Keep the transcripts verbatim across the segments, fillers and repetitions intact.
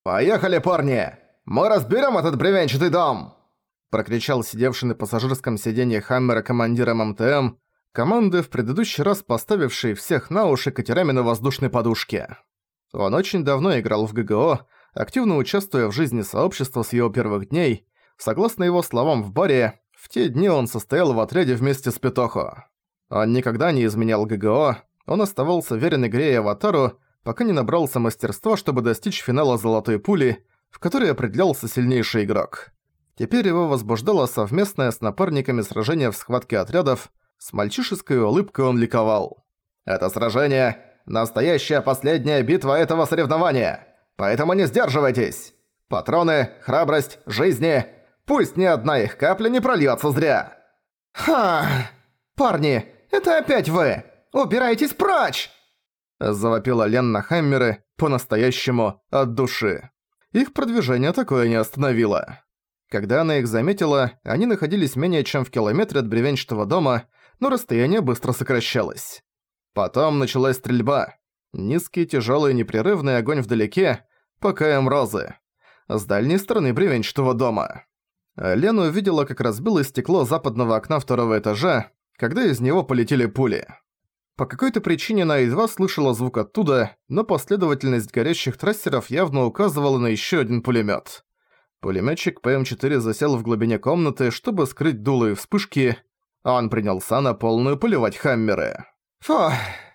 «Поехали, парни! Мы разберем этот бревенчатый дом!» Прокричал сидевший на пассажирском сиденье Хаммера командир эм эм тэ эм, команды, в предыдущий раз поставивший всех на уши катерами на воздушной подушке. Он очень давно играл в гэ гэ о, активно участвуя в жизни сообщества с его первых дней. Согласно его словам в баре, в те дни он состоял в отряде вместе с Петохо. Он никогда не изменял гэ гэ о, он оставался верен игре и аватару, пока не набрался мастерства, чтобы достичь финала «Золотой пули», в которой определялся сильнейший игрок. Теперь его возбуждало совместное с напарниками сражение в схватке отрядов. С мальчишеской улыбкой он ликовал. «Это сражение – настоящая последняя битва этого соревнования, поэтому не сдерживайтесь! Патроны, храбрость, жизни – пусть ни одна их капля не прольётся зря!» «Ха! Парни, это опять вы! Убирайтесь прочь!» Завопила Лен на Хаммеры, по-настоящему, от души. Их продвижение такое не остановило. Когда она их заметила, они находились менее чем в километре от бревенчатого дома, но расстояние быстро сокращалось. Потом началась стрельба. Низкий, тяжелый, непрерывный огонь вдалеке, пока им розы. С дальней стороны бревенчатого дома. Лена увидела, как разбилось стекло западного окна второго этажа, когда из него полетели пули. По какой-то причине она едва слышала звук оттуда, но последовательность горящих трассеров явно указывала на еще один пулемет. Пулеметчик пэ эм четыре засел в глубине комнаты, чтобы скрыть дуло и вспышки, а он принялся на полную поливать Хаммеры. Фух.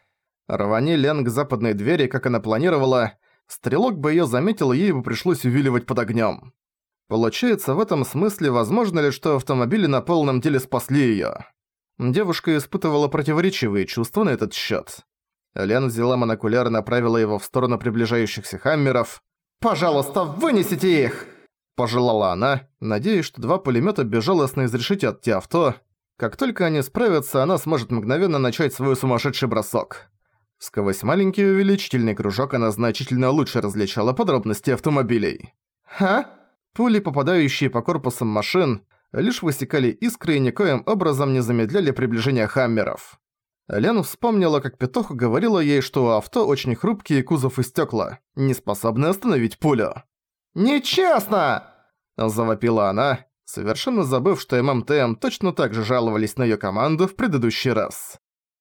Рвани Лен к западной двери, как она планировала, стрелок бы её заметил, ей бы пришлось увиливать под огнём. Получается, в этом смысле возможно ли, что автомобили на полном деле спасли её? Девушка испытывала противоречивые чувства на этот счёт. Лен взяла монокуляр и направила его в сторону приближающихся Хаммеров. «Пожалуйста, вынесите их!» – пожелала она, надеясь, что два пулемёта безжалостно изрешетят те авто. Как только они справятся, она сможет мгновенно начать свой сумасшедший бросок. Сквозь маленький увеличительный кружок она значительно лучше различала подробности автомобилей. «Ха?» Пули, попадающие по корпусам машин, лишь высекали искры и никоим образом не замедляли приближение Хаммеров. Лен вспомнила, как Петоха говорила ей, что у авто очень хрупкие кузов и стёкла, не способны остановить пулю. «Нечестно!» – завопила она, совершенно забыв, что эм эм тэ эм точно так же жаловались на её команду в предыдущий раз.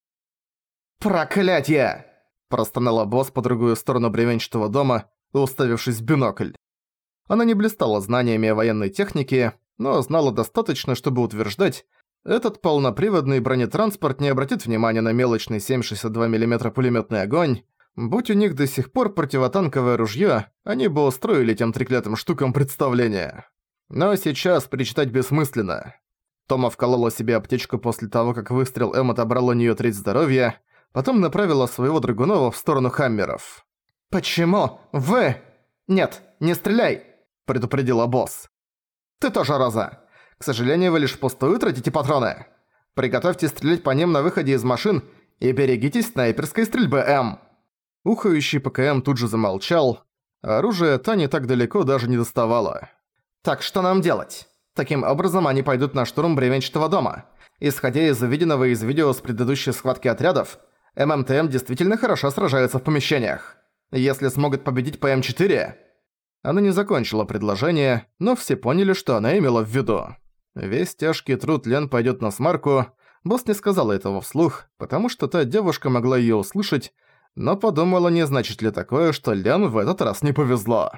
«Проклятье!» – простонала босс по другую сторону бревенчатого дома, уставившись в бинокль. Она не блистала знаниями о военной технике, но знала достаточно, чтобы утверждать, этот полноприводный бронетранспорт не обратит внимания на мелочный семь шестьдесят два миллиметра пулемётный огонь. Будь у них до сих пор противотанковое ружьё, они бы устроили тем треклятым штукам представление. Но сейчас причитать бессмысленно. Тома вколола себе аптечку после того, как выстрел М отобрал у неё треть здоровья, потом направила своего Драгунова в сторону Хаммеров. «Почему вы...» «Нет, не стреляй!» – предупредила босс. «Ты тоже, Роза. К сожалению, вы лишь впустую тратите патроны. Приготовьтесь стрелять по ним на выходе из машин и берегитесь снайперской стрельбы М». Ухающий пэ ка эм тут же замолчал. Оружие Тани так далеко даже не доставало. «Так что нам делать? Таким образом они пойдут на штурм бревенчатого дома. Исходя из увиденного из видео с предыдущей схватки отрядов, эм эм тэ эм действительно хорошо сражаются в помещениях. Если смогут победить пэ эм четыре...» Она не закончила предложение, но все поняли, что она имела в виду. Весь тяжкий труд Лен пойдет на смарку. Босс не сказала этого вслух, потому что та девушка могла её услышать, но подумала, не значит ли такое, что Лен в этот раз не повезло.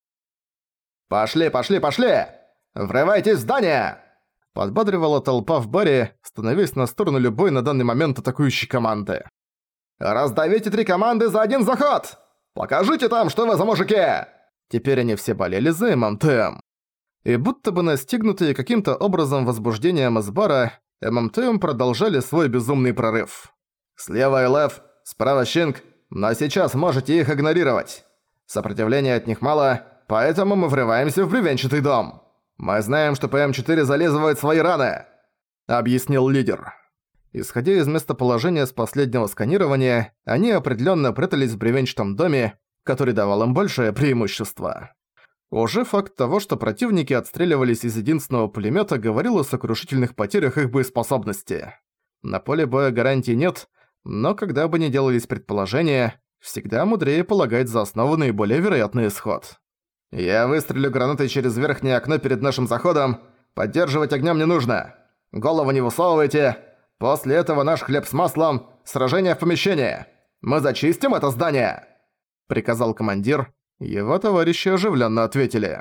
«Пошли, пошли, пошли! Врывайтесь в здание!» Подбадривала толпа в баре, становясь на сторону любой на данный момент атакующей команды. «Раздавите три команды за один заход! Покажите там, что вы за мужики!» Теперь они все болели за эм эм тэ эм. И будто бы настигнутые каким-то образом возбуждением из бара, эм эм тэ эм продолжали свой безумный прорыв. «Слева Элэф, справа Щинг, но сейчас можете их игнорировать. Сопротивления от них мало, поэтому мы врываемся в бревенчатый дом. Мы знаем, что пэ эм четыре зализывает свои раны», — объяснил лидер. Исходя из местоположения с последнего сканирования, они определенно прятались в бревенчатом доме, который давал им большее преимущество. Уже факт того, что противники отстреливались из единственного пулемёта, говорил о сокрушительных потерях их боеспособности. На поле боя гарантий нет, но когда бы ни делались предположения, всегда мудрее полагать за основу наиболее вероятный исход. «Я выстрелю гранатой через верхнее окно перед нашим заходом. Поддерживать огнём не нужно. Голову не высовывайте. После этого наш хлеб с маслом. Сражение в помещении. Мы зачистим это здание!» Приказал командир. Его товарищи оживленно ответили.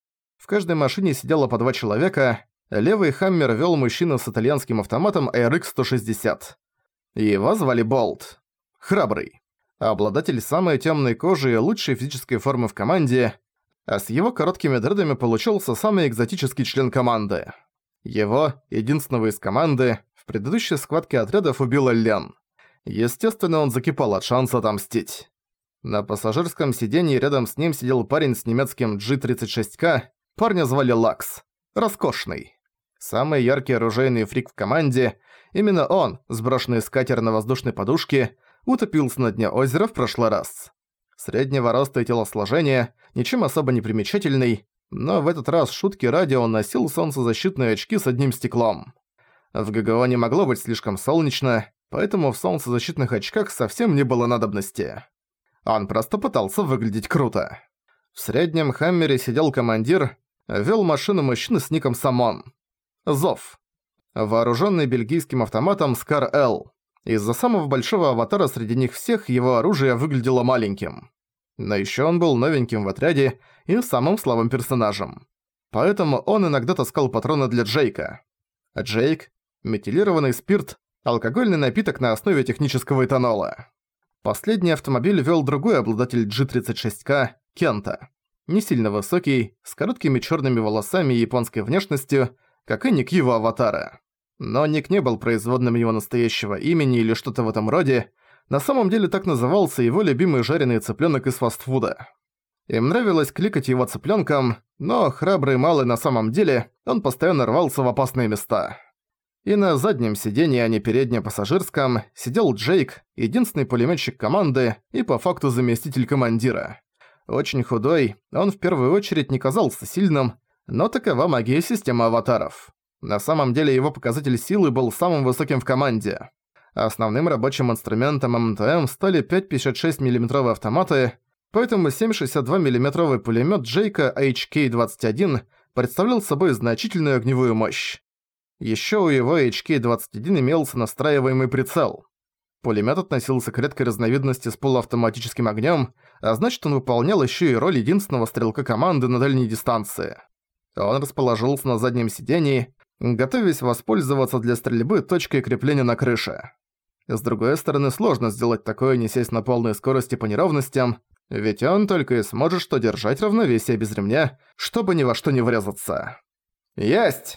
В каждой машине сидело по два человека. Левый «Хаммер» вёл мужчину с итальянским автоматом эр икс сто шестьдесят. Его звали Болт. Храбрый. Обладатель самой тёмной кожи и лучшей физической формы в команде, а с его короткими дредами получился самый экзотический член команды. Его, единственного из команды, в предыдущей схватке отрядов убила Лен. Естественно, он закипал от шанса отомстить. На пассажирском сиденье рядом с ним сидел парень с немецким джи тридцать шесть ка, парня звали Лакс. Роскошный. Самый яркий оружейный фрик в команде, именно он, сброшенный с катера на воздушной подушке, утопился на дне озера в прошлый раз. Среднего роста и телосложения, ничем особо не примечательный, но в этот раз шутки ради он носил солнцезащитные очки с одним стеклом. В ГГО не могло быть слишком солнечно, поэтому в солнцезащитных очках совсем не было надобности. Он просто пытался выглядеть круто. В среднем «Хаммере» сидел командир, вёл машину мужчина с ником Самон. Зов. Вооружённый бельгийским автоматом Скар-Л. Из-за самого большого аватара среди них всех его оружие выглядело маленьким. Но ещё он был новеньким в отряде и самым слабым персонажем. Поэтому он иногда таскал патроны для Джейка. Джейк – метилированный спирт, алкогольный напиток на основе технического этанола. Последний автомобиль вёл другой обладатель джи тридцать шесть ка – Кента. Не сильно высокий, с короткими чёрными волосами и японской внешностью, как и ник его аватара. Но ник не был производным его настоящего имени или что-то в этом роде, на самом деле так назывался его любимый жареный цыплёнок из фастфуда. Им нравилось кликать его цыплёнком, но храбрый малый на самом деле, он постоянно рвался в опасные места. И на заднем сиденье, а не переднем пассажирском, сидел Джейк, единственный пулемётчик команды и по факту заместитель командира. Очень худой, он в первую очередь не казался сильным, но такова магия системы аватаров. На самом деле его показатель силы был самым высоким в команде. Основным рабочим инструментом эм эм тэ эм стали пять пятьдесят шесть миллиметровые автоматы, поэтому семь шестьдесят два миллиметровый пулемёт Джейка эйч кей двадцать один представлял собой значительную огневую мощь. Ещё у его эйч кей двадцать один имелся настраиваемый прицел. Пулемёт относился к редкой разновидности с полуавтоматическим огнём, а значит, он выполнял ещё и роль единственного стрелка команды на дальней дистанции. Он расположился на заднем сидении, готовясь воспользоваться для стрельбы точкой крепления на крыше. С другой стороны, сложно сделать такое, не сесть на полной скорости по неровностям, ведь он только и сможет что держать равновесие без ремня, чтобы ни во что не врезаться. Есть!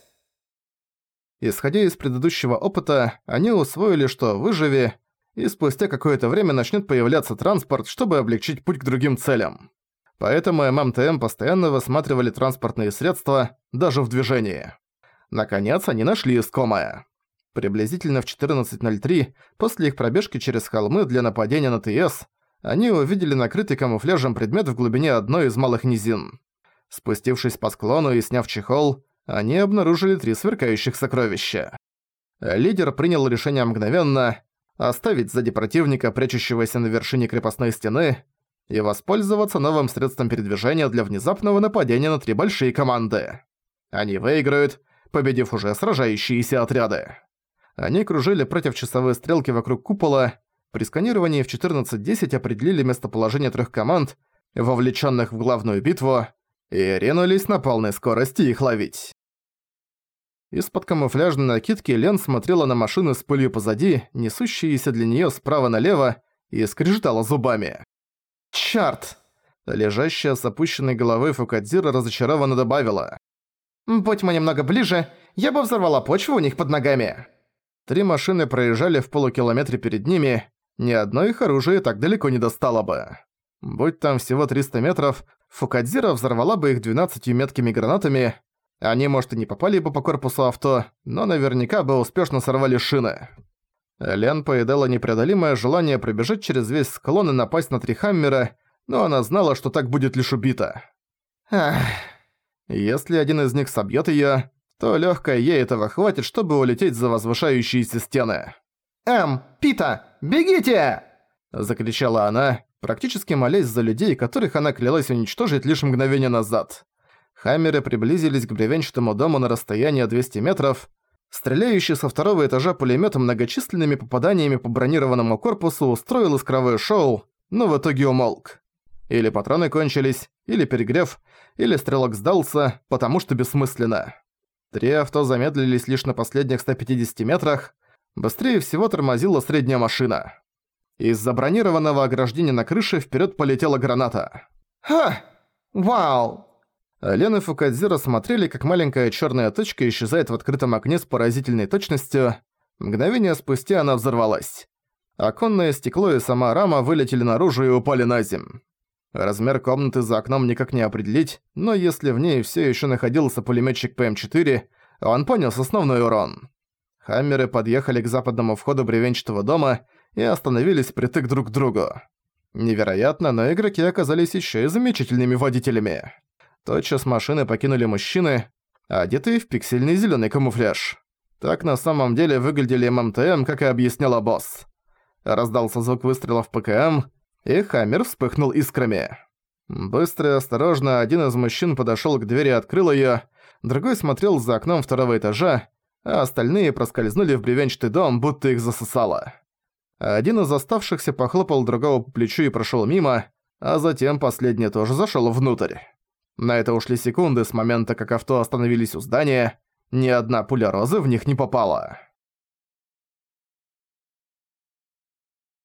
Исходя из предыдущего опыта, они усвоили, что выживи, и спустя какое-то время начнет появляться транспорт, чтобы облегчить путь к другим целям. Поэтому эм эм тэ эм постоянно высматривали транспортные средства, даже в движении. Наконец, они нашли искомое. Приблизительно в четырнадцать ноль три, после их пробежки через холмы для нападения на тэ эс, они увидели накрытый камуфляжем предмет в глубине одной из малых низин. Спустившись по склону и сняв чехол, они обнаружили три сверкающих сокровища. Лидер принял решение мгновенно оставить сзади противника, прячущегося на вершине крепостной стены, и воспользоваться новым средством передвижения для внезапного нападения на три большие команды. Они выиграют, победив уже сражающиеся отряды. Они кружили против часовой стрелки вокруг купола, при сканировании в четырнадцать десять определили местоположение трех команд, вовлеченных в главную битву, и ринулись на полной скорости их ловить. Из-под камуфляжной накидки Лен смотрела на машины с пылью позади, несущиеся для неё справа налево, и скрежетала зубами. «Чёрт!» Лежащая с опущенной головой Фукадзира разочарованно добавила. «Будь мы немного ближе, я бы взорвала почву у них под ногами». Три машины проезжали в полукилометре перед ними, ни одно их оружие так далеко не достало бы. Будь там всего триста метров, Фукадзира взорвала бы их двенадцатью меткими гранатами. Они, может, и не попали бы по корпусу авто, но наверняка бы успешно сорвали шины. Лен поедала непреодолимое желание пробежать через весь склон и напасть на три Хаммера, но она знала, что так будет лишь убита. Ах. Если один из них собьёт её, то лёгкой ей этого хватит, чтобы улететь за возвышающиеся стены. «Эм, Пита, бегите!» – закричала она, практически молясь за людей, которых она клялась уничтожить лишь мгновение назад. Хаммеры приблизились к бревенчатому дому на расстояние двести метров. Стреляющий со второго этажа пулемёт многочисленными попаданиями по бронированному корпусу устроил искровое шоу, но в итоге умолк. Или патроны кончились, или перегрев, или стрелок сдался, потому что бессмысленно. Три авто замедлились лишь на последних ста пятидесяти метрах. Быстрее всего тормозила средняя машина. Из-за бронированного ограждения на крыше вперед полетела граната. «Ха! Вау!» Лен и Фукадзира смотрели, как маленькая черная точка исчезает в открытом окне с поразительной точностью. Мгновение спустя она взорвалась. Оконное стекло и сама рама вылетели наружу и упали на землю. Размер комнаты за окном никак не определить, но если в ней все еще находился пулеметчик Пэ Эм четыре, он понес основной урон. Хаммеры подъехали к западному входу бревенчатого дома и остановились притык друг к другу. Невероятно, но игроки оказались еще и замечательными водителями. Тотчас машины покинули мужчины, одетые в пиксельный зеленый камуфляж. Так на самом деле выглядели Эм Эм Тэ Эм, как и объясняла босс. Раздался звук выстрелов Пэ Ка Эм, и Хаммер вспыхнул искрами. Быстро и осторожно один из мужчин подошёл к двери и открыл её, другой смотрел за окном второго этажа, а остальные проскользнули в бревенчатый дом, будто их засосало. Один из оставшихся похлопал другого по плечу и прошёл мимо, а затем последний тоже зашёл внутрь. На это ушли секунды с момента, как авто остановились у здания, ни одна пуля розы в них не попала.